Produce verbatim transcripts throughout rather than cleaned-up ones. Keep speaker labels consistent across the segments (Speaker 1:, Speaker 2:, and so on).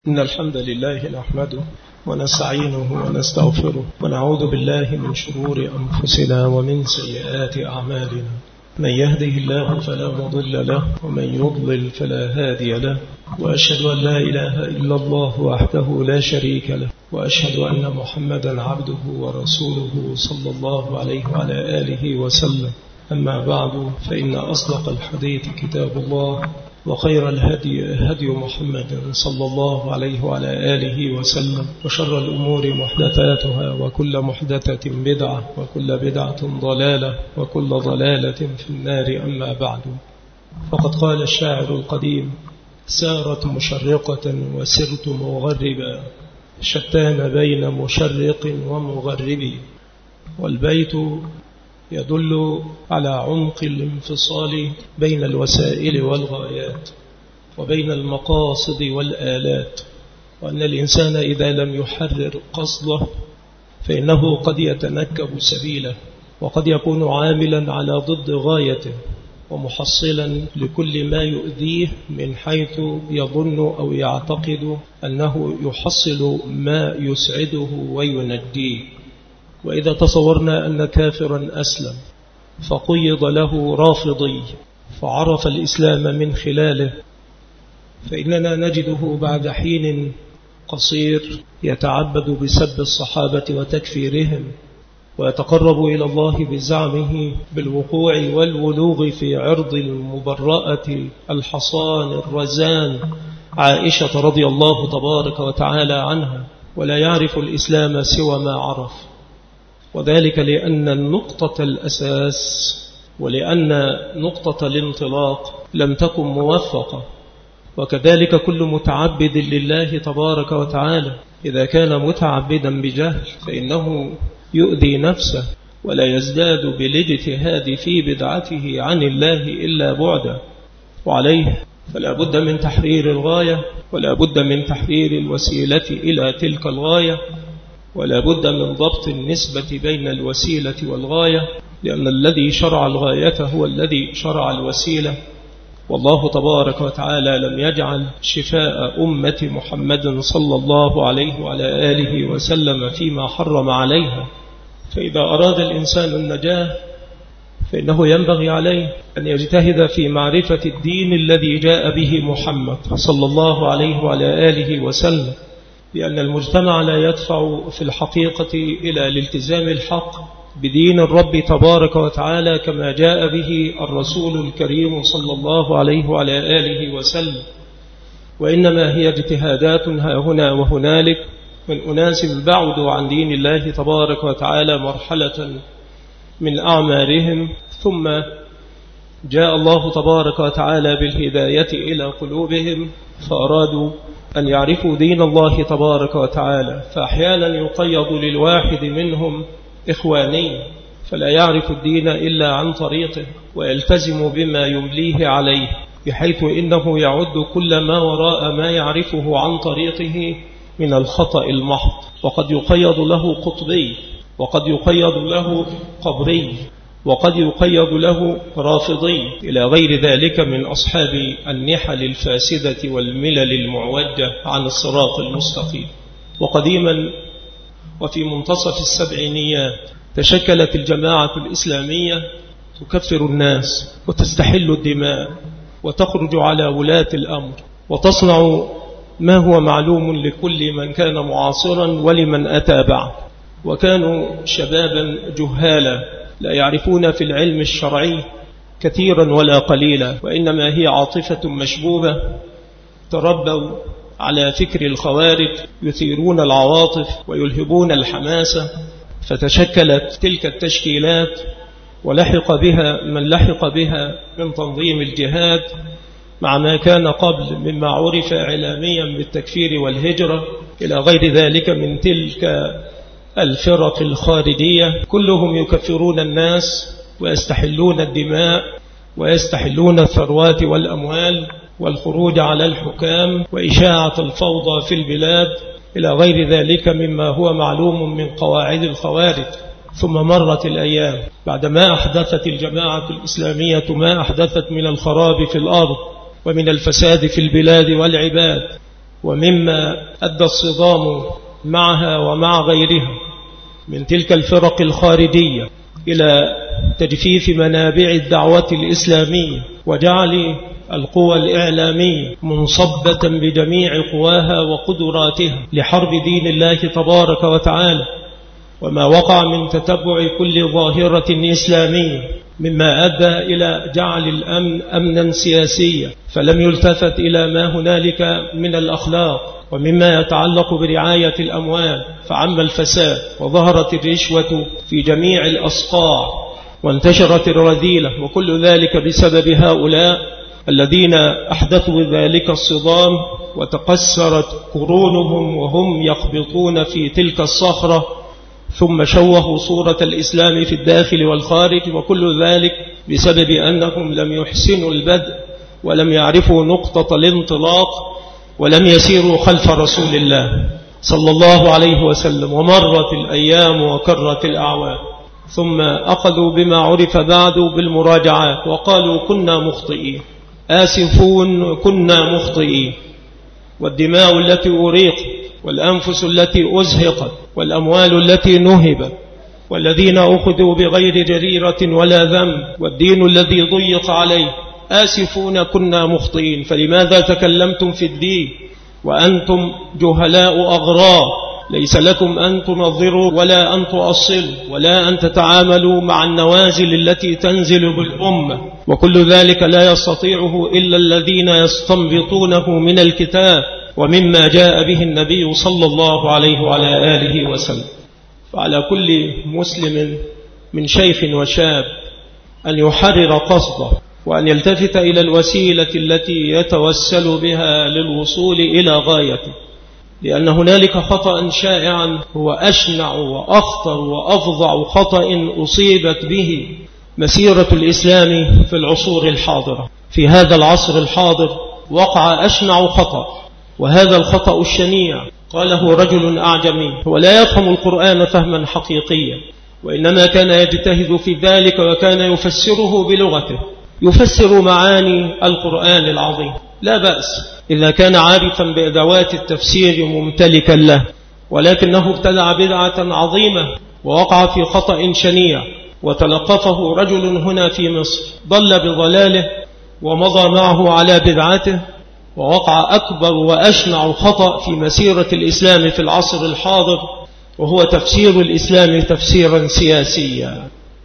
Speaker 1: إن الحمد لله نحمده ونستعينه ونستغفره ونعوذ بالله من شرور أنفسنا ومن سيئات أعمالنا. من يهده الله فلا مضل له ومن يضلل فلا هادي له، وأشهد أن لا إله إلا الله وحده لا شريك له، وأشهد أن محمدا عبده ورسوله صلى الله عليه وعلى آله وسلم. أما بعد، فإن أصدق الحديث كتاب الله، وخير الهدي هدي محمد صلى الله عليه وعلى آله وسلم، وشر الأمور محدثاتها، وكل محدثة بدعة، وكل بدعة ضلالة، وكل ضلالة في النار. أما بعد، فقد قال الشاعر القديم: سارت مشرقة وسرت مغربا، شتان بين مشرق ومغرب. والبيت يدل على عمق الانفصال بين الوسائل والغايات، وبين المقاصد والآلات، وأن الإنسان إذا لم يحرر قصده فإنه قد يتنكب سبيله، وقد يكون عاملا على ضد غايته، ومحصلا لكل ما يؤذيه من حيث يظن أو يعتقد أنه يحصل ما يسعده وينجيه. وإذا تصورنا أن كافرا أسلم فقيض له رافضي فعرف الإسلام من خلاله، فإننا نجده بعد حين قصير يتعبد بسب الصحابة وتكفيرهم، ويتقرب إلى الله بزعمه بالوقوع والولوغ في عرض المبرأة الحصان الرزان عائشة رضي الله تبارك وتعالى عنها، ولا يعرف الإسلام سوى ما عرف. وذلك لأن النقطة الأساس ولأن نقطة الانطلاق لم تكن موفقة. وكذلك كل متعبد لله تبارك وتعالى إذا كان متعبدا بجهل فإنه يؤذي نفسه، ولا يزداد بالاجتهاد في بدعته عن الله إلا بعدا. وعليه فلا بد من تحرير الغاية، ولا بد من تحرير الوسيلة إلى تلك الغاية، ولا بد من ضبط النسبة بين الوسيلة والغاية، لأن الذي شرع الغاية هو الذي شرع الوسيلة. والله تبارك وتعالى لم يجعل شفاء أمة محمد صلى الله عليه وعلى آله وسلم فيما حرم عليها. فإذا أراد الإنسان النجاة فإنه ينبغي عليه أن يجتهد في معرفة الدين الذي جاء به محمد صلى الله عليه وعلى آله وسلم، لأن المجتمع لا يدفع في الحقيقة إلى الالتزام الحق بدين الرب تبارك وتعالى كما جاء به الرسول الكريم صلى الله عليه وعلى آله وسلم، وإنما هي اجتهادات ها هنا وهنالك من أناس بعدوا عن دين الله تبارك وتعالى مرحلة من أعمارهم، ثم جاء الله تبارك وتعالى بالهداية إلى قلوبهم فأرادوا أن يعرفوا دين الله تبارك وتعالى. فأحيانا يقيض للواحد منهم إخواني فلا يعرف الدين إلا عن طريقه، ويلتزم بما يمليه عليه، بحيث إنه يعد كل ما وراء ما يعرفه عن طريقه من الخطأ المحض. وقد يقيض له قطبي، وقد يقيض له قبري، وقد يقيض له رافضي، إلى غير ذلك من أصحاب النحل الفاسدة والملل المعوجة عن الصراط المستقيم. وقديما وفي منتصف السبعينيات تشكلت الجماعة الإسلامية تكفر الناس وتستحل الدماء وتخرج على ولاة الأمر وتصنع ما هو معلوم لكل من كان معاصرا ولمن أتى بعد. وكانوا شبابا جهالا لا يعرفون في العلم الشرعي كثيرا ولا قليلا، وإنما هي عاطفة مشبوبة، تربوا على فكر الخوارج يثيرون العواطف ويلهبون الحماسة، فتشكلت تلك التشكيلات ولحق بها من لحق بها من تنظيم الجهاد مع ما كان قبل مما عرف إعلاميا بالتكفير والهجرة، إلى غير ذلك من تلك الفرق الخارجية، كلهم يكفرون الناس ويستحلون الدماء ويستحلون الثروات والأموال والخروج على الحكام وإشاعة الفوضى في البلاد، إلى غير ذلك مما هو معلوم من قواعد الخوارج. ثم مرت الأيام بعدما أحدثت الجماعة الإسلامية ما أحدثت من الخراب في الأرض ومن الفساد في البلاد والعباد، ومما أدى الصدام معها ومع غيرها من تلك الفرق الخارجية إلى تجفيف منابع الدعوة الإسلامية وجعل القوى الإعلامية منصبة بجميع قواها وقدراتها لحرب دين الله تبارك وتعالى، وما وقع من تتبع كل ظاهرة إسلامية مما أدى إلى جعل الأمن أمنا سياسيا، فلم يلتفت إلى ما هنالك من الأخلاق، ومما يتعلق برعاية الأموال فعم الفساد، وظهرت الرشوة في جميع الأصقاع، وانتشرت الرذيلة، وكل ذلك بسبب هؤلاء الذين أحدثوا ذلك الصدام، وتقسرت قرونهم وهم يخبطون في تلك الصخرة، ثم شوهوا صورة الإسلام في الداخل والخارج، وكل ذلك بسبب أنهم لم يحسنوا البدء ولم يعرفوا نقطة الانطلاق ولم يسيروا خلف رسول الله صلى الله عليه وسلم. ومرت الأيام وكرت الأعوام، ثم أخذوا بما عرف بعد بالمراجعات وقالوا كنا مخطئين، آسفون كنا مخطئين، والدماء التي أريقت والأنفس التي أزهقت والأموال التي نهبت والذين أخذوا بغير جريرة ولا ذنب والدين الذي ضيق عليه، آسفون كنا مخطئين. فلماذا تكلمتم في الدين وأنتم جهلاء أغرار؟ ليس لكم أن تنظروا ولا أن تؤصلوا ولا أن تتعاملوا مع النوازل التي تنزل بالأمة، وكل ذلك لا يستطيعه إلا الذين يستنبطونه من الكتاب ومما جاء به النبي صلى الله عليه وعلى آله وسلم. فعلى كل مسلم من شيخ وشاب أن يحرر قصده وأن يلتفت إلى الوسيلة التي يتوسل بها للوصول إلى غايته، لأن هنالك خطأ شائعا هو أشنع وأخطر وأفظع خطأ أصيبت به مسيرة الإسلام في العصور الحاضرة. في هذا العصر الحاضر وقع أشنع خطأ، وهذا الخطأ الشنيع قاله رجل أعجمي هو لا يفهم القرآن فهما حقيقيا، وإنما كان يجتهد في ذلك وكان يفسره بلغته، يفسر معاني القرآن العظيم، لا بأس إذا كان عارفا بأدوات التفسير ممتلكا له، ولكنه ابتدع بدعة عظيمة ووقع في خطأ شنيع، وتلقفه رجل هنا في مصر ضل بضلاله ومضى معه على بدعته، ووقع أكبر وأشنع خطأ في مسيرة الإسلام في العصر الحاضر، وهو تفسير الإسلام تفسيرا سياسيا.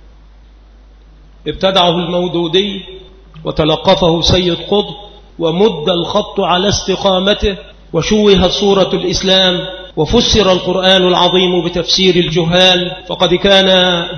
Speaker 1: ابتدعه المودودي وتلقفه سيد قطب ومد الخط على استقامته، وشوهت صورة الإسلام وفسر القرآن العظيم بتفسير الجهال، فقد كان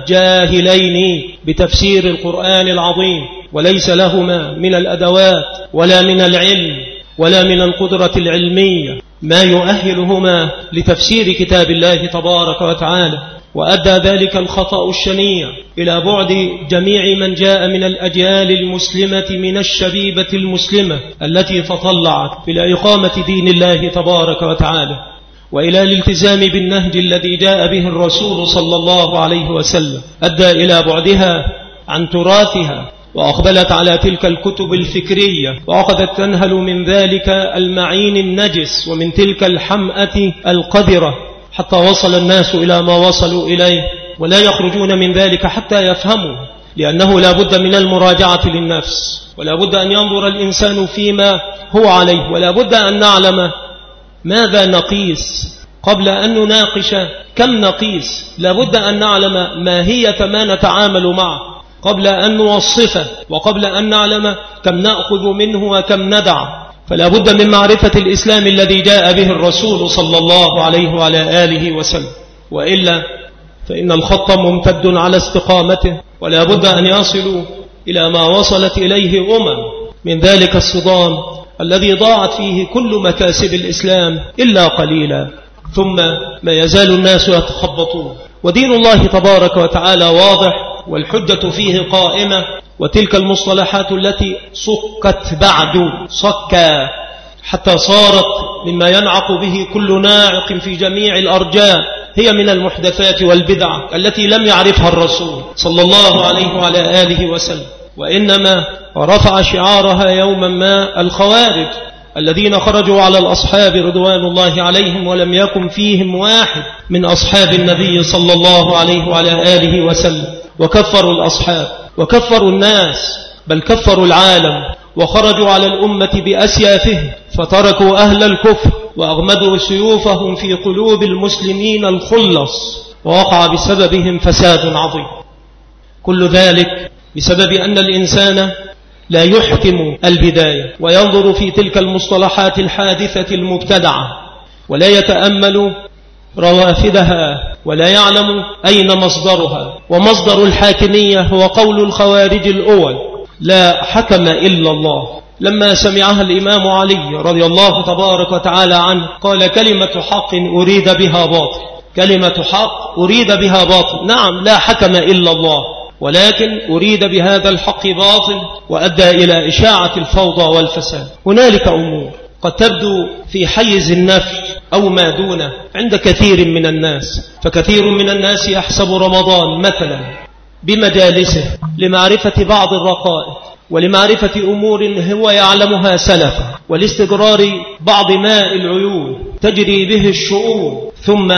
Speaker 1: جاهلين بتفسير القرآن العظيم وليس لهما من الأدوات ولا من العلم ولا من القدرة العلمية ما يؤهلهما لتفسير كتاب الله تبارك وتعالى. وأدى ذلك الخطأ الشنيع إلى بعد جميع من جاء من الأجيال المسلمة من الشبيبة المسلمة التي تطلعت إلى إقامة دين الله تبارك وتعالى، وإلى الالتزام بالنهج الذي جاء به الرسول صلى الله عليه وسلم، أدى إلى بعدها عن تراثها، وأقبلت على تلك الكتب الفكرية، وأخذت تنهل من ذلك المعين النجس ومن تلك الحمأة القذرة، حتى وصل الناس إلى ما وصلوا إليه، ولا يخرجون من ذلك حتى يفهموا، لأنه لا بد من المراجعة للنفس، ولا بد أن ينظر الإنسان فيما هو عليه، ولا بد أن نعلم ماذا نقيس قبل أن نناقش كم نقيس، لا بد أن نعلم ماهية ما نتعامل معه قبل أن نوصفه، وقبل أن نعلم كم نأخذ منه وكم ندع. فلا بد من معرفة الإسلام الذي جاء به الرسول صلى الله عليه وعلى آله وسلم، وإلا فإن الخط ممتد على استقامته، ولا بد أن يصلوا إلى ما وصلت إليه أمم من ذلك الصدام الذي ضاعت فيه كل مكاسب الإسلام إلا قليلا، ثم ما يزال الناس يتخبطون. ودين الله تبارك وتعالى واضح والحجة فيه قائمة، وتلك المصطلحات التي صكت بعد صكا حتى صارت مما ينعق به كل ناعق في جميع الأرجاء هي من المحدثات والبدع التي لم يعرفها الرسول صلى الله عليه وعلى آله وسلم، وإنما رفع شعارها يوما ما الخوارج الذين خرجوا على الأصحاب رضوان الله عليهم ولم يكن فيهم واحد من أصحاب النبي صلى الله عليه وعلى آله وسلم، وكفروا الأصحاب وكفروا الناس، بل كفروا العالم، وخرجوا على الأمة بأسيافهم، فتركوا أهل الكفر وأغمدوا سيوفهم في قلوب المسلمين الخلص، ووقع بسببهم فساد عظيم. كل ذلك بسبب أن الإنسان لا يحكم البداية وينظر في تلك المصطلحات الحادثة المبتدعة، ولا يتأمل روافدها، ولا يعلم أين مصدرها. ومصدر الحاكمية هو قول الخوارج الأول: لا حكم إلا الله. لما سمعها الإمام علي رضي الله تبارك وتعالى عنه قال: كلمة حق أريد بها باطل، كلمة حق أريد بها باطل. نعم، لا حكم إلا الله، ولكن أريد بهذا الحق باطل، وأدى إلى إشاعة الفوضى والفساد. هنالك أمور قد تبدو في حيز النفي أو ما دونه عند كثير من الناس، فكثير من الناس يحسب رمضان مثلا بمجالسه لمعرفة بعض الرقائق، ولمعرفة أمور هو يعلمها سلفا، ولاستقرار بعض ماء العيون تجري به الشؤون، ثم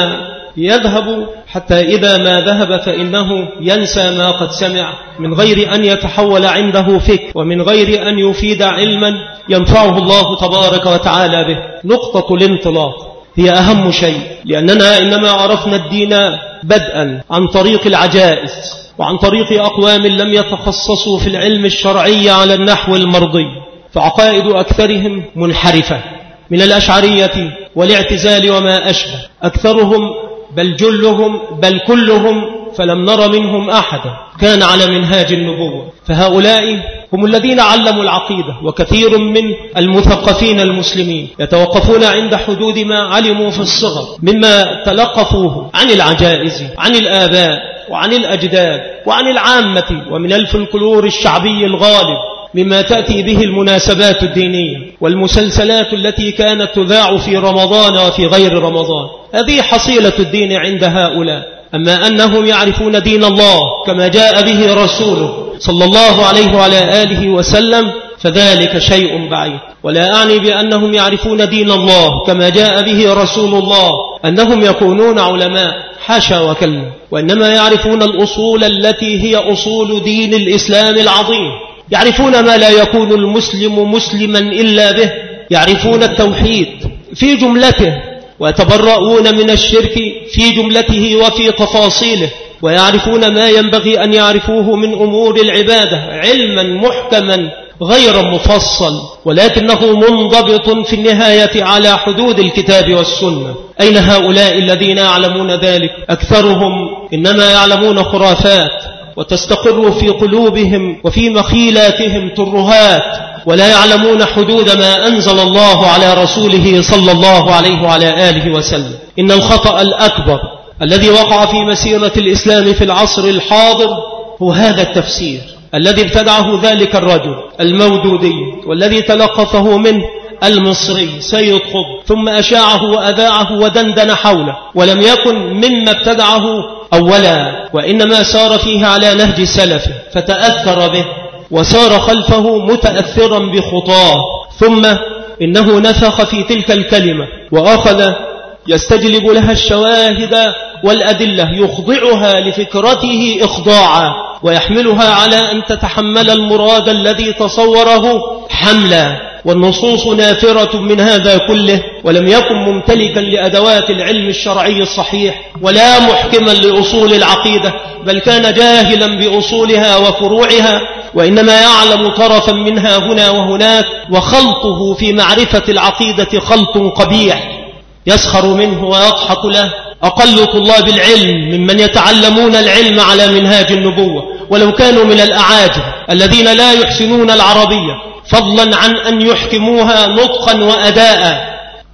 Speaker 1: يذهب حتى إذا ما ذهب فإنه ينسى ما قد سمع، من غير أن يتحول عنده فكر، ومن غير أن يفيد علما ينفعه الله تبارك وتعالى به. نقطة الانطلاق هي أهم شيء، لأننا إنما عرفنا الدين بدءا عن طريق العجائز، وعن طريق أقوام لم يتخصصوا في العلم الشرعي على النحو المرضي، فعقائد أكثرهم منحرفة من الأشعرية والاعتزال وما أشبه. أكثرهم بل جلهم بل كلهم فلم نر منهم أحدا كان على منهاج النبوة. فهؤلاء هم الذين علموا العقيدة، وكثير من المثقفين المسلمين يتوقفون عند حدود ما علموا في الصغر مما تلقفوه عن العجائز، عن الآباء وعن الأجداد وعن العامة، ومن الفلكلور الشعبي الغالب، مما تأتي به المناسبات الدينية والمسلسلات التي كانت تذاع في رمضان وفي غير رمضان. هذه حصيلة الدين عند هؤلاء. أما أنهم يعرفون دين الله كما جاء به رسوله صلى الله عليه وعلى آله وسلم فذلك شيء بعيد. ولا أعني بأنهم يعرفون دين الله كما جاء به رسول الله أنهم يكونون علماء، حاشا وكلا، وإنما يعرفون الأصول التي هي أصول دين الإسلام العظيم. يعرفون ما لا يكون المسلم مسلما إلا به، يعرفون التوحيد في جملته، ويتبرؤون من الشرك في جملته وفي تفاصيله، ويعرفون ما ينبغي أن يعرفوه من أمور العبادة علما محكما غير مفصل، ولكنه منضبط في النهاية على حدود الكتاب والسنة. أين هؤلاء الذين يعلمون ذلك؟ أكثرهم إنما يعلمون خرافات، وتستقر في قلوبهم وفي مخيلاتهم ترهات، ولا يعلمون حدود ما أنزل الله على رسوله صلى الله عليه وعلى آله وسلم. إن الخطأ الأكبر الذي وقع في مسيرة الإسلام في العصر الحاضر هو هذا التفسير الذي ابتدعه ذلك الرجل المودودي، والذي تلقفه منه المصري سيد قطب، ثم أشاعه وأذاعه ودندن حوله، ولم يكن مما ابتدعه أولا، وإنما سار فيه على نهج سلفه فتأثر به وسار خلفه متأثرا بخطاه. ثم إنه نفخ في تلك الكلمة وأخذ يستجلب لها الشواهد والأدلة، يخضعها لفكرته إخضاعا، ويحملها على أن تتحمل المراد الذي تصوره حملا. والنصوص نافرة من هذا كله، ولم يكن ممتلكا لأدوات العلم الشرعي الصحيح، ولا محكما لأصول العقيدة، بل كان جاهلا بأصولها وفروعها، وإنما يعلم طرفا منها هنا وهناك، وخلطه في معرفة العقيدة خلط قبيح يسخر منه ويضحك له أقل طلاب العلم ممن يتعلمون العلم على منهاج النبوة، ولو كانوا من الأعاجم الذين لا يحسنون العربية فضلا عن أن يحكموها نطقا وأداء.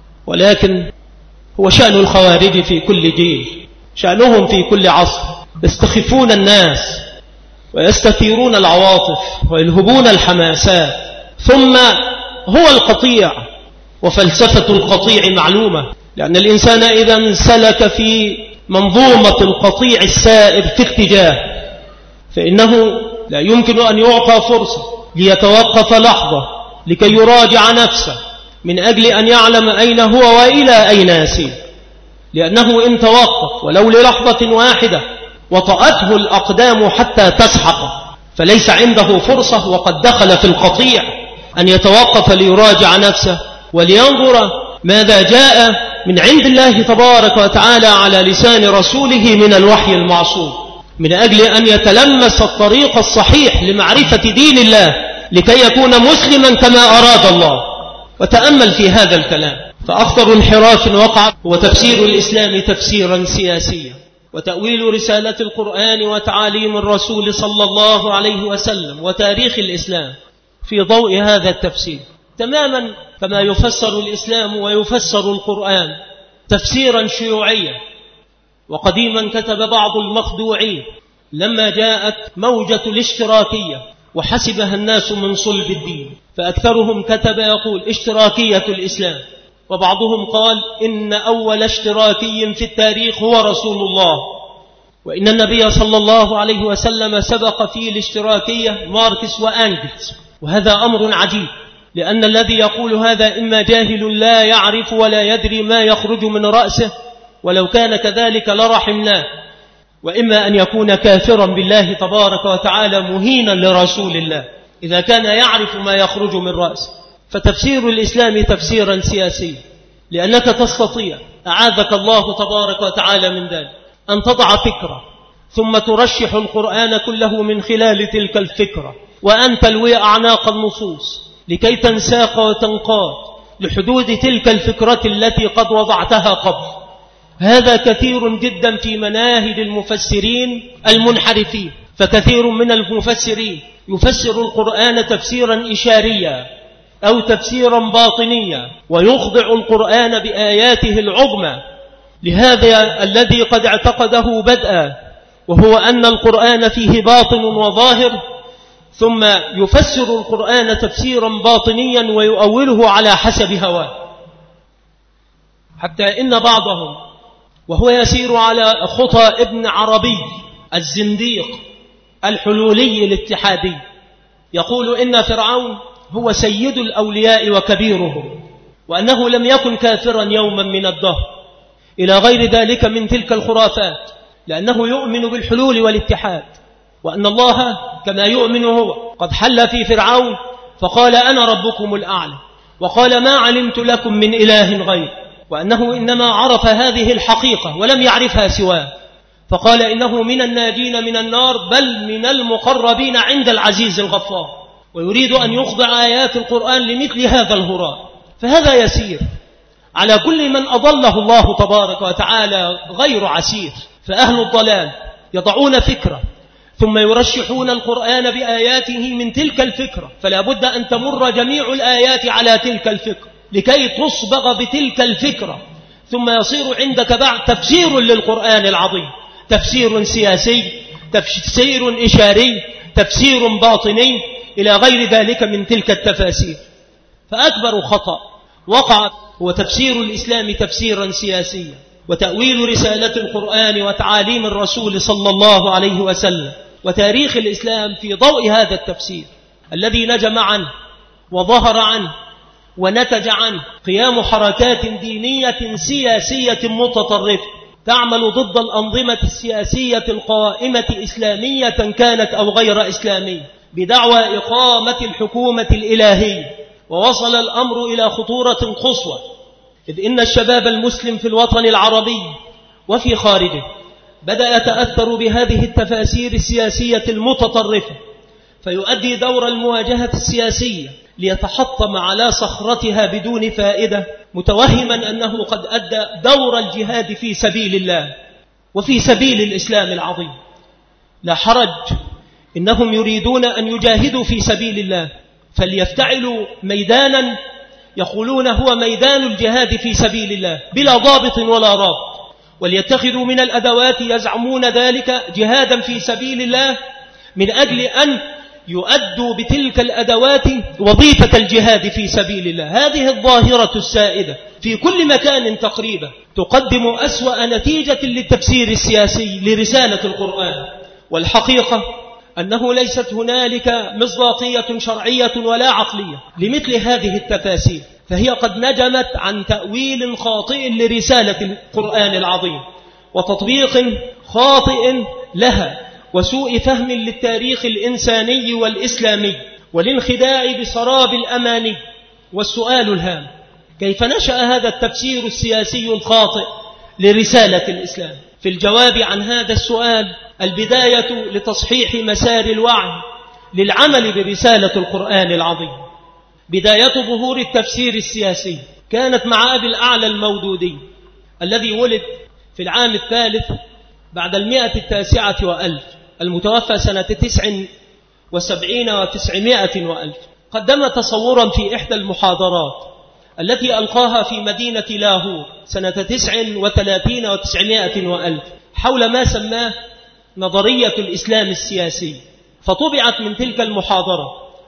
Speaker 1: ولكن هو شأن الخوارج في كل جيل، شأنهم في كل عصر، يستخفون الناس ويستثيرون العواطف ويلهبون الحماسات. ثم هو القطيع، وفلسفة القطيع معلومة، لأن الإنسان إذا انسلك في منظومة القطيع السائر في اتجاه فإنه لا يمكن أن يعطى فرصة ليتوقف لحظة لكي يراجع نفسه من أجل أن يعلم أين هو وإلى أين يسير، لأنه إن توقف ولو للحظة واحدة وطأته الأقدام حتى تسحق فليس عنده فرصة، وقد دخل في القطيع أن يتوقف ليراجع نفسه ولينظر ماذا جاء من عند الله تبارك وتعالى على لسان رسوله من الوحي المعصوم، من أجل أن يتلمس الطريق الصحيح لمعرفة دين الله لكي يكون مسلما كما أراد الله. وتأمل في هذا الكلام، فأخطر انحراف وقع هو تفسير الإسلام تفسيرا سياسيا، وتأويل رسالة القرآن وتعاليم الرسول صلى الله عليه وسلم وتاريخ الإسلام في ضوء هذا التفسير، تماما كما يفسر الإسلام ويفسر القرآن تفسيرا شيوعيا. وقديما كتب بعض المخدوعين لما جاءت موجة الاشتراكية وحسبها الناس من صلب الدين، فأكثرهم كتب يقول اشتراكية الإسلام، وبعضهم قال إن أول اشتراكي في التاريخ هو رسول الله، وإن النبي صلى الله عليه وسلم سبق في الاشتراكية ماركس وأنجلز. وهذا أمر عجيب، لأن الذي يقول هذا إما جاهل لا يعرف ولا يدري ما يخرج من رأسه، ولو كان كذلك لرحمناه، وإما أن يكون كافرا بالله تبارك وتعالى مهينا لرسول الله إذا كان يعرف ما يخرج من رأسه. فتفسير الإسلام تفسيرا سياسيا، لأنك تستطيع أعاذك الله تبارك وتعالى من ذلك أن تضع فكرة ثم ترشح القرآن كله من خلال تلك الفكرة، وأن تلوي أعناق النصوص لكي تنساق وتنقاد لحدود تلك الفكرة التي قد وضعتها قبل. هذا كثير جدا في مناهج المفسرين المنحرفين، فكثير من المفسرين يفسر القرآن تفسيرا إشاريا أو تفسيرا باطنيا، ويخضع القرآن بآياته العظمى لهذا الذي قد اعتقده بدءا، وهو أن القرآن فيه باطن وظاهر، ثم يفسر القرآن تفسيرا باطنيا ويؤوله على حسب هواه، حتى إن بعضهم وهو يسير على خطى ابن عربي الزنديق الحلولي الاتحادي يقول إن فرعون هو سيد الأولياء وكبيرهم، وأنه لم يكن كافرا يوما من الدهر، إلى غير ذلك من تلك الخرافات، لأنه يؤمن بالحلول والاتحاد، وأن الله كما يؤمن هو قد حل في فرعون فقال أنا ربكم الأعلى، وقال ما علمت لكم من إله غير، وأنه إنما عرف هذه الحقيقة ولم يعرفها سواه، فقال إنه من الناجين من النار بل من المقربين عند العزيز الغفار، ويريد أن يخضع آيات القرآن لمثل هذا الهراء. فهذا يسير على كل من أضله الله تبارك وتعالى غير عسير. فأهل الضلال يضعون فكرة ثم يرشحون القرآن بآياته من تلك الفكرة، فلا بد أن تمر جميع الآيات على تلك الفكرة لكي تصبغ بتلك الفكرة، ثم يصير عندك بعد تفسير للقرآن العظيم، تفسير سياسي، تفسير إشاري، تفسير باطني، إلى غير ذلك من تلك التفاسير. فأكبر خطأ وقع هو تفسير الإسلام تفسيرا سياسيا، وتأويل رسالة القرآن وتعاليم الرسول صلى الله عليه وسلم وتاريخ الإسلام في ضوء هذا التفسير الذي نجم عنه وظهر عنه ونتج عنه قيام حركات دينية سياسية متطرفة تعمل ضد الأنظمة السياسية القائمة إسلامية كانت أو غير إسلامية، بدعوى إقامة الحكومة الإلهية. ووصل الأمر إلى خطورة قصوى، إذ إن الشباب المسلم في الوطن العربي وفي خارجه بدأ يتأثر بهذه التفاسير السياسية المتطرفة، فيؤدي دور المواجهة السياسية ليتحطم على صخرتها بدون فائدة، متوهما أنه قد أدى دور الجهاد في سبيل الله وفي سبيل الإسلام العظيم. لا حرج، إنهم يريدون أن يجاهدوا في سبيل الله، فليفتعلوا ميدانا يقولون هو ميدان الجهاد في سبيل الله بلا ضابط ولا رابط، وليتخذوا من الأدوات يزعمون ذلك جهادا في سبيل الله من أجل أن يؤدوا بتلك الأدوات وظيفة الجهاد في سبيل الله. هذه الظاهرة السائدة في كل مكان تقريبا تقدم أسوأ نتيجة للتفسير السياسي لرسالة القرآن. والحقيقة أنه ليست هنالك مصداقية شرعية ولا عقلية لمثل هذه التفاسير، فهي قد نجمت عن تأويل خاطئ لرسالة القرآن العظيم وتطبيق خاطئ لها وسوء فهم للتاريخ الإنساني والإسلامي والانخداع بسراب الأماني. والسؤال الهام: كيف نشأ هذا التفسير السياسي الخاطئ لرسالة الإسلام؟ في الجواب عن هذا السؤال البداية لتصحيح مسار الوعي للعمل برسالة القرآن العظيم. بداية ظهور التفسير السياسي كانت مع أبي الأعلى المودودي الذي ولد في العام الثالث بعد المئة التاسعة وألف، المتوفى سنة تسع وسبعين وتسعمائة وألف. قدم تصورا في إحدى المحاضرات التي ألقاها في مدينة لاهور سنة تسع وثلاثين وتسعمائة وألف حول ما سماه نظرية الإسلام السياسي، فطبعت من تلك المحاضرة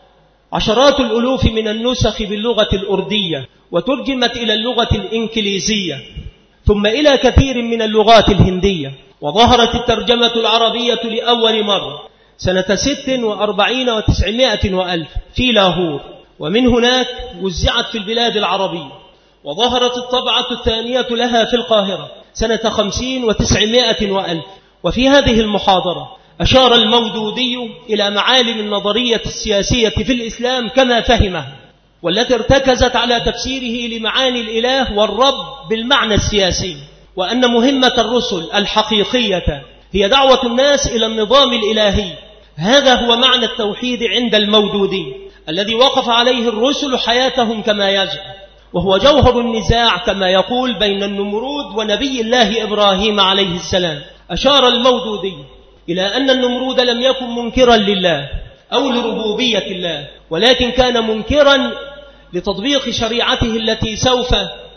Speaker 1: عشرات الألوف من النسخ باللغة الأردية، وترجمت إلى اللغة الإنكليزية ثم إلى كثير من اللغات الهندية، وظهرت الترجمة العربية لأول مرة سنة ست وأربعين وتسعمائة وألف في لاهور، ومن هناك وزعت في البلاد العربية، وظهرت الطبعة الثانية لها في القاهرة سنة خمسين وتسعمائة وألف. وفي هذه المحاضرة أشار المودودي إلى معالم النظرية السياسية في الإسلام كما فهمها، والتي ارتكزت على تفسيره لمعاني الإله والرب بالمعنى السياسي، وأن مهمة الرسل الحقيقية هي دعوة الناس إلى النظام الإلهي. هذا هو معنى التوحيد عند المودودي الذي وقف عليه الرسل حياتهم كما يجب، وهو جوهر النزاع كما يقول بين النمرود ونبي الله إبراهيم عليه السلام. أشار المودودي إلى أن النمرود لم يكن منكرا لله أو لربوبية الله، ولكن كان منكرا لتطبيق شريعته التي سوف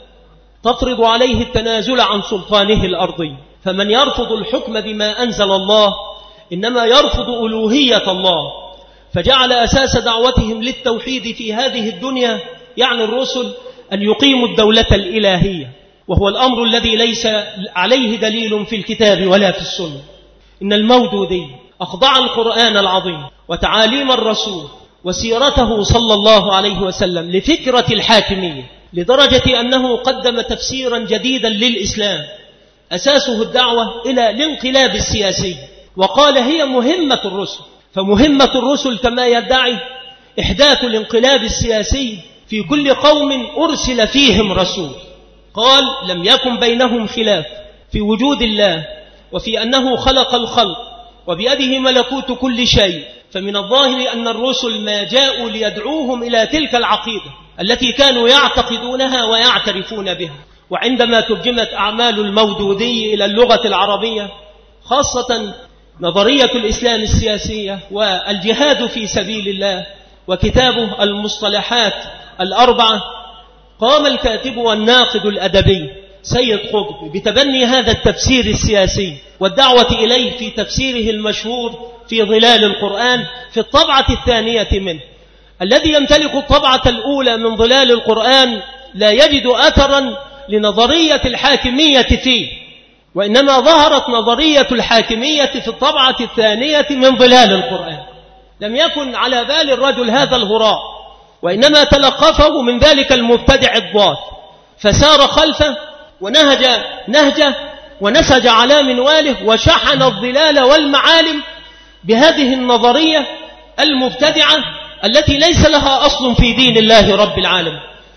Speaker 1: تفرض عليه التنازل عن سلطانه الأرضي. فمن يرفض الحكم بما أنزل الله إنما يرفض ألوهية الله، فجعل أساس دعوتهم للتوحيد في هذه الدنيا يعني الرسل أن يقيموا الدولة الإلهية، وهو الأمر الذي ليس عليه دليل في الكتاب ولا في السنة. إن المودودي أخضع القرآن العظيم وتعاليم الرسول وسيرته صلى الله عليه وسلم لفكرة الحاكمية، لدرجة أنه قدم تفسيرا جديدا للإسلام أساسه الدعوة إلى الانقلاب السياسي، وقال هي مهمة الرسل. فمهمة الرسل كما يدعي إحداث الانقلاب السياسي في كل قوم أرسل فيهم رسول. قال لم يكن بينهم خلاف في وجود الله وفي أنه خلق الخلق وبيده ملكوت كل شيء، فمن الظاهر أن الرسل ما جاءوا ليدعوهم إلى تلك العقيدة التي كانوا يعتقدونها ويعترفون بها. وعندما ترجمت أعمال المودودي إلى اللغة العربية خاصة نظرية الإسلام السياسية والجهاد في سبيل الله وكتابه المصطلحات الأربعة، قام الكاتب والناقد الأدبي سيد قطب بتبني هذا التفسير السياسي والدعوة إليه في تفسيره المشهور في ظلال القرآن في الطبعة الثانية منه. الذي يمتلك الطبعة الأولى من ظلال القرآن لا يجد أثرا لنظرية الحاكمية فيه، وإنما ظهرت نظرية الحاكمية في الطبعة الثانية من ظلال القرآن. لم يكن على بال الرجل هذا الهراء، وإنما تلقفه من ذلك المبتدع الضال، فسار خلفه ونهج نهجه ونسج على منواله وشحن الظلال والمعالم بهذه النظرية المبتدعة التي ليس لها أصل في دين الله رب العالمين.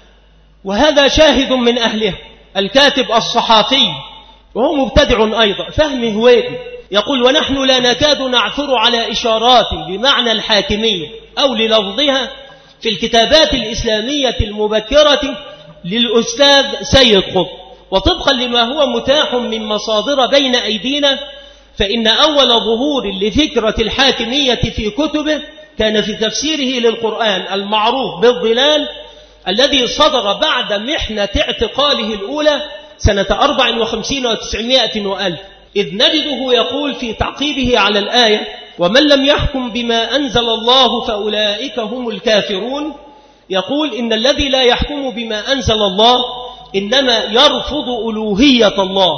Speaker 1: وهذا شاهد من أهله الكاتب الصحافي وهو مبتدع أيضا فهمي هويدي يقول ونحن لا نكاد نعثر على إشارات بمعنى الحاكمية أو للفظها في الكتابات الإسلامية المبكرة للأستاذ سيد قطب. وطبقا لما هو متاح من مصادر بين أيدينا فإن أول ظهور لفكرة الحاكمية في كتبه كان في تفسيره للقرآن المعروف بالظلال الذي صدر بعد محنة اعتقاله الأولى سنة أربع وخمسين وتسعمائة وألف، إذ نجده يقول في تعقيبه على الآية ومن لم يحكم بما أنزل الله فأولئك هم الكافرون، يقول إن الذي لا يحكم بما أنزل الله إنما يرفض ألوهية الله،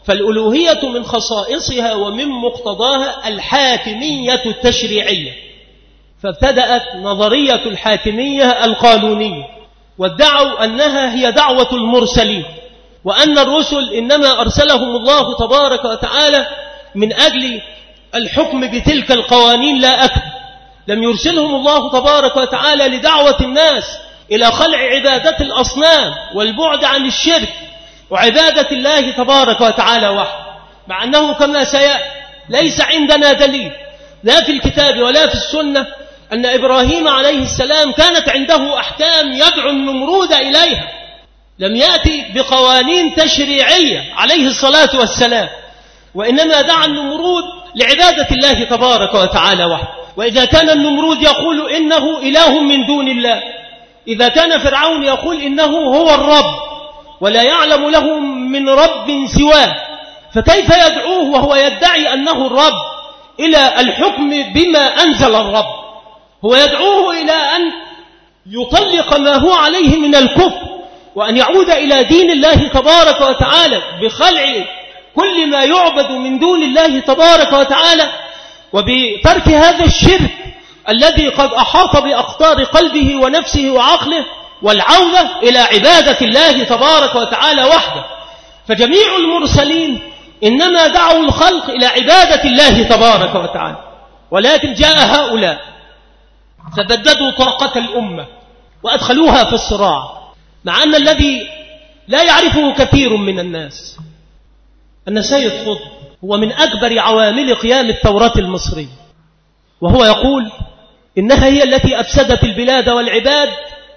Speaker 1: فالألوهية من خصائصها ومن مقتضاها الحاكمية التشريعية، فابتدأت نظرية الحاكمية القانونية، وادعوا أنها هي دعوة المرسلين، وأن الرسل إنما أرسلهم الله تبارك وتعالى من أجل الحكم بتلك القوانين لا أكثر، لم يرسلهم الله تبارك وتعالى لدعوة الناس إلى خلع عبادة الأصنام والبعد عن الشرك وعبادة الله تبارك وتعالى وحده، مع أنه كما سيأتي ليس عندنا دليل لا في الكتاب ولا في السنة أن إبراهيم عليه السلام كانت عنده أحكام يدعو النمرود إليها، لم يأتي بقوانين تشريعية عليه الصلاة والسلام، وإنما دعا النمرود لعبادة الله تبارك وتعالى وحده. وإذا كان النمرود يقول إنه إله من دون الله، إذا كان فرعون يقول إنه هو الرب ولا يعلم له من رب سواه، فكيف يدعوه وهو يدعي أنه الرب إلى الحكم بما أنزل الرب؟ هو يدعوه إلى أن يطلق ما هو عليه من الكفر، وأن يعود إلى دين الله تبارك وتعالى بخلع كل ما يعبد من دون الله تبارك وتعالى، وبترك هذا الشرك الذي قد أحاط بأقطار قلبه ونفسه وعقله، والعودة إلى عبادة الله تبارك وتعالى وحده. فجميع المرسلين إنما دعوا الخلق إلى عبادة الله تبارك وتعالى، ولكن جاء هؤلاء فبددوا طاقة الأمة وأدخلوها في الصراع، مع أن الذي لا يعرفه كثير من الناس أن سيد قطب هو من أكبر عوامل قيام الثورة المصرية، وهو يقول إنها هي التي أفسدت البلاد والعباد،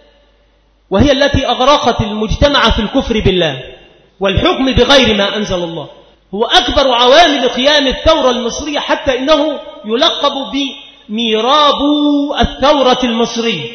Speaker 1: وهي التي أغرقت المجتمع في الكفر بالله والحكم بغير ما أنزل الله. هو أكبر عوامل قيام الثورة المصرية، حتى إنه يلقب بميراب الثورة المصرية،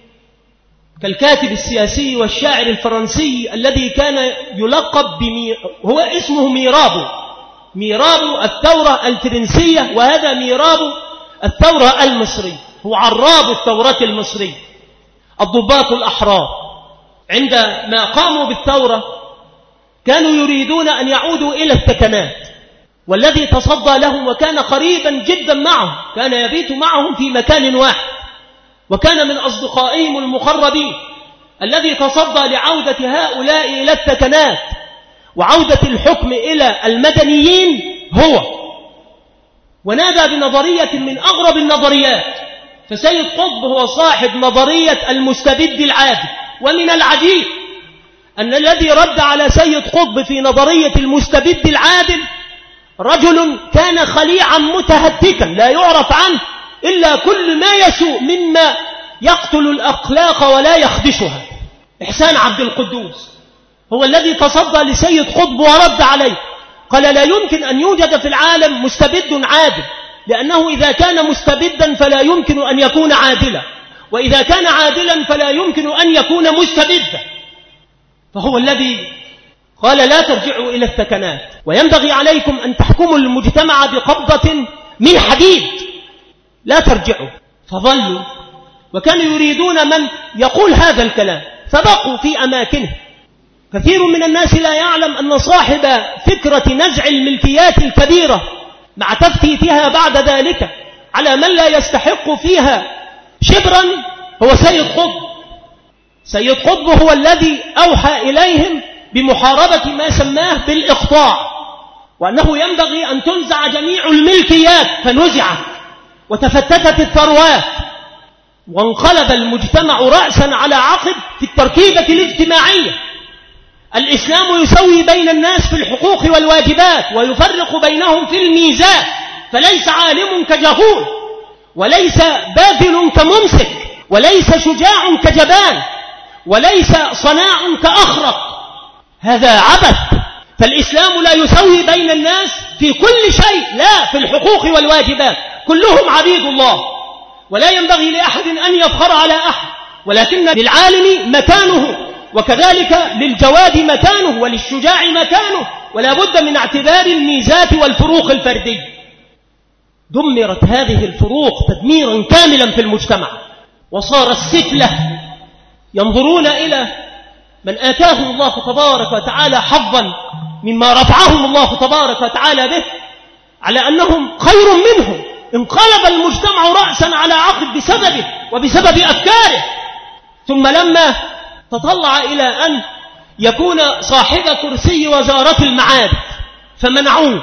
Speaker 1: كالكاتب السياسي والشاعر الفرنسي الذي كان يلقب بمي... هو اسمه ميراب، ميراب الثورة الفرنسية، وهذا ميراب الثورة المصرية، هو عراب الثورة المصرية. الضباط الأحرار عندما قاموا بالثورة كانوا يريدون أن يعودوا إلى الثكنات، والذي تصدى لهم وكان قريبا جدا معهم كان يبيت معهم في مكان واحد، وكان من أصدقائهم المقربين الذي تصدى لعودة هؤلاء إلى الثكنات وعودة الحكم إلى المدنيين هو، ونادى بنظرية من أغرب النظريات. فسيد قطب هو صاحب نظرية المستبد العادل، ومن العجيب أن الذي رد على سيد قطب في نظرية المستبد العادل رجل كان خليعا متهتكا لا يعرف عنه إلا كل ما يسوء مما يقتل الأخلاق ولا يخدشها. إحسان عبد القدوس هو الذي تصدى لسيد قطب ورد عليه، قال لا يمكن أن يوجد في العالم مستبد عادل، لأنه إذا كان مستبدا فلا يمكن أن يكون عادلا، وإذا كان عادلا فلا يمكن أن يكون مستبدا. فهو الذي قال لا ترجعوا إلى الثكنات، وينبغي عليكم أن تحكموا المجتمع بقبضة من حديد، لا ترجعوا. فظلوا وكانوا يريدون من يقول هذا الكلام، فبقوا في أماكنه. كثير من الناس لا يعلم أن صاحب فكرة نزع الملكيات الكبيرة مع تفتيتها بعد ذلك على من لا يستحق فيها شبرا هو سيد قطب. سيد قطب هو الذي أوحى إليهم بمحاربة ما سماه بالإقطاع، وأنه ينبغي أن تنزع جميع الملكيات، فنزعت وتفتتت الثروات، وانقلب المجتمع رأسا على عقب في التركيبة الاجتماعية. الإسلام يسوي بين الناس في الحقوق والواجبات، ويفرق بينهم في الميزان، فليس عالم كجهول، وليس باذل كممسك، وليس شجاع كجبان، وليس صناع كأخرق. هذا عبث. فالإسلام لا يسوي بين الناس في كل شيء، لا في الحقوق والواجبات، كلهم عبيد الله، ولا ينبغي لأحد أن يفخر على أحد، ولكن للعالم مكانه، وكذلك للجواد مكانه، وللشجاع مكانه، ولا بد من اعتبار الميزات والفروق الفردية. دمرت هذه الفروق تدميرا كاملا في المجتمع، وصار السفلة ينظرون إلى من آتاه الله تبارك وتعالى حظا مما رفعهم الله تبارك وتعالى به على أنهم خير منهم، انقلب المجتمع رأسا على عقب بسببه وبسبب أفكاره. ثم لما تطلع إلى أن يكون صاحب كرسي وزارة المعابد فمنعوه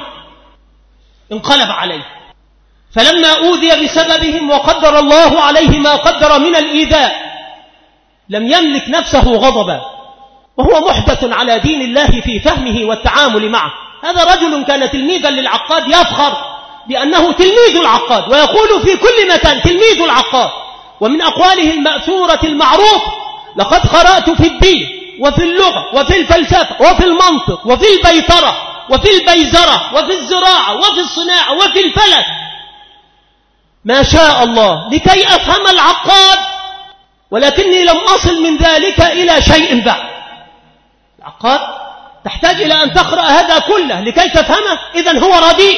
Speaker 1: انقلب عليه، فلما أوذي بسببهم وقدر الله عليه ما قدر من الإيذاء لم يملك نفسه غضبا، وهو محدث على دين الله في فهمه والتعامل معه. هذا رجل كان تلميذا للعقاد يفخر بأنه تلميذ العقاد ويقول في كل مكان تلميذ العقاد. ومن أقواله المأثورة المعروفة: لقد قرأت في الدين وفي اللغة وفي الفلسفة وفي المنطق وفي البيطرة وفي البيزرة وفي الزراعة وفي الصناعة وفي الفلك ما شاء الله لكي أفهم العقاد، ولكني لم أصل من ذلك إلى شيء بعد. العقاد تحتاج إلى أن تقرأ هذا كله لكي تفهمه، إذن هو رديء،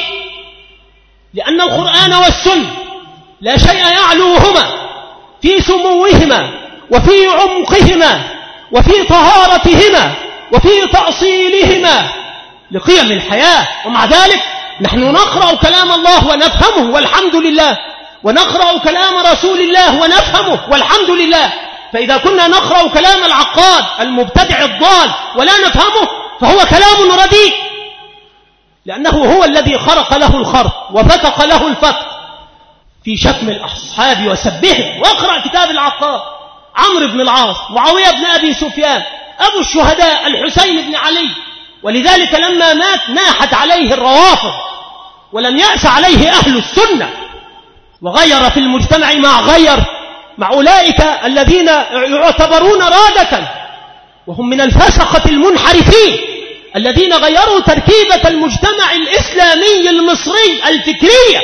Speaker 1: لأن القرآن والسنة لا شيء يعلوهما في سموهما وفي عمقهما وفي طهارتهما وفي تأصيلهما لقيم الحياة. ومع ذلك نحن نقرأ كلام الله ونفهمه والحمد لله، ونقرأ كلام رسول الله ونفهمه والحمد لله. فإذا كنا نقرأ كلام العقاد المبتدع الضال ولا نفهمه فهو كلام رديء، لأنه هو الذي خرق له الخرق وفتق له الفتق في شتم الأصحاب وسبهم. واقرأ كتاب العقاد: عمرو بن العاص، معاوية بن أبي سفيان، أبو الشهداء الحسين بن علي. ولذلك لما مات ناحت عليه الروافض ولم يأس عليه أهل السنة، وغير في المجتمع ما غير مع أولئك الذين يعتبرون رادة، وهم من الفسقة المنحرفين الذين غيروا تركيبة المجتمع الإسلامي المصري الفكرية،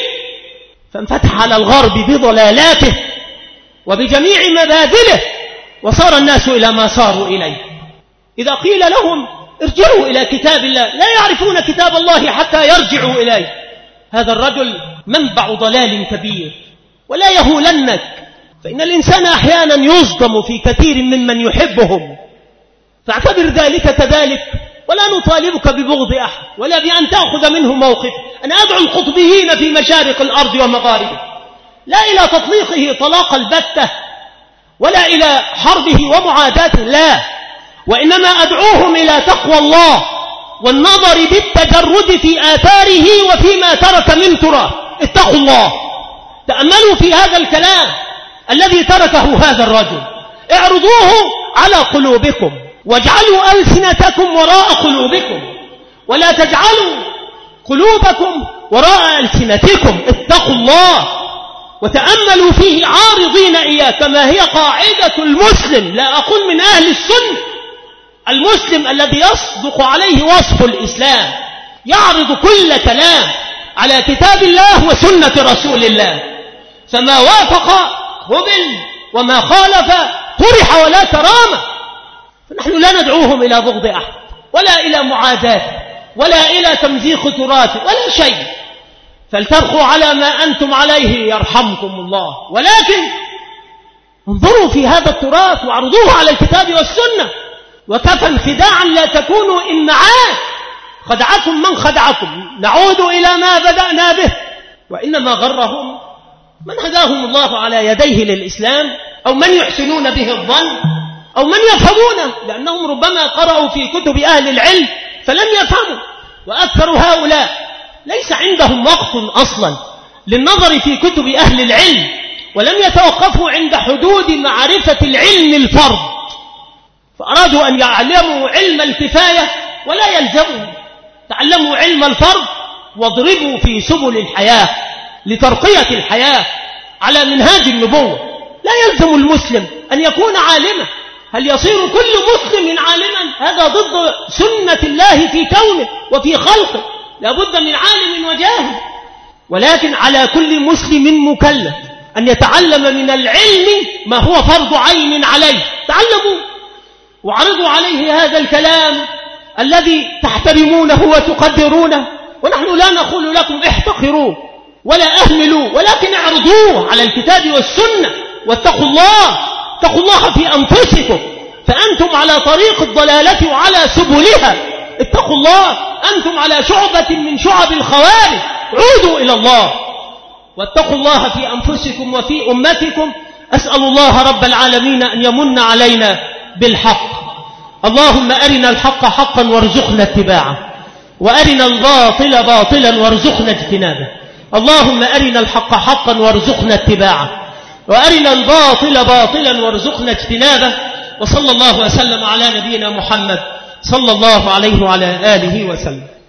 Speaker 1: فانفتح على الغرب بضلالاته وبجميع مبادله، وصار الناس إلى ما صاروا إليه. إذا قيل لهم ارجعوا إلى كتاب الله لا يعرفون كتاب الله حتى يرجعوا إليه. هذا الرجل منبع ضلال كبير. ولا يهولنك، فإن الإنسان أحيانا يصدم في كثير ممن يحبهم، فاعتبر ذلك كذلك، ولا نطالبك ببغض أحد ولا بأن تأخذ منه موقف. أنا أدعو القطبيين في مشارق الأرض ومغاربها لا إلى تطليقه طلاق البتة ولا إلى حربه ومعاداته، لا، وإنما أدعوهم إلى تقوى الله والنظر بالتجرد في آثاره وفيما ترك من تراث. اتقوا الله، تأملوا في هذا الكلام الذي تركه هذا الرجل، اعرضوه على قلوبكم واجعلوا ألسنتكم وراء قلوبكم ولا تجعلوا قلوبكم وراء ألسنتكم. اتقوا الله وتأملوا فيه عارضين إياه، كما هي قاعدة المسلم، لا أقول من أهل السنة، المسلم الذي يصدق عليه وصف الإسلام يعرض كل كلام على كتاب الله وسنة رسول الله، فما وافق قبل وما خالف طرح ولا كرامة. فنحن لا ندعوهم إلى بغض أحد ولا إلى معاداة ولا إلى تمزيق تراث ولا شيء، فلتبقوا على ما أنتم عليه يرحمكم الله، ولكن انظروا في هذا التراث واعرضوه على الكتاب والسنة. وكفى انخداعا لا تكونوا إمعاء، خدعكم من خدعكم، نعود إلى ما بدأنا به. وإنما غرهم من هداهم الله على يديه للإسلام، أو من يحسنون به الظن، أو من يفهمونه، لأنهم ربما قرأوا في كتب أهل العلم فلم يفهموا. وأكثر هؤلاء ليس عندهم وقت أصلا للنظر في كتب أهل العلم، ولم يتوقفوا عند حدود معرفة العلم الفرد، فأرادوا أن يعلموا علم الكفاية ولا يلزموا. تعلموا علم الفرد واضربوا في سبل الحياة لترقية الحياة على منهاج النبوة. لا يلزم المسلم أن يكون عالما. هل يصير كل مسلم عالما؟ هذا ضد سنة الله في كونه وفي خلقه، لا بد من عالم وجاهل. ولكن على كل مسلم مكلف أن يتعلم من العلم ما هو فرض عين عليه. تعلموا وعرضوا عليه هذا الكلام الذي تحترمونه وتقدرونه، ونحن لا نقول لكم احتقروه ولا أهملوا، ولكن اعرضوه على الكتاب والسنة. واتقوا الله، اتقوا الله في أنفسكم، فأنتم على طريق الضلالة وعلى سبلها. اتقوا الله، أنتم على شعبة من شعب الخوارج، عودوا إلى الله واتقوا الله في أنفسكم وفي أمتكم. أسأل الله رب العالمين أن يمن علينا بالحق. اللهم أرنا الحق حقا وارزقنا اتباعه، وأرنا الباطل باطلا وارزقنا اجتنابه. اللهم أرنا الحق حقا وارزقنا اتباعه، وأرنا الباطل باطلا وارزقنا اجتنابه. وصلى الله وسلم على نبينا محمد صلى الله عليه وعلى آله وسلم.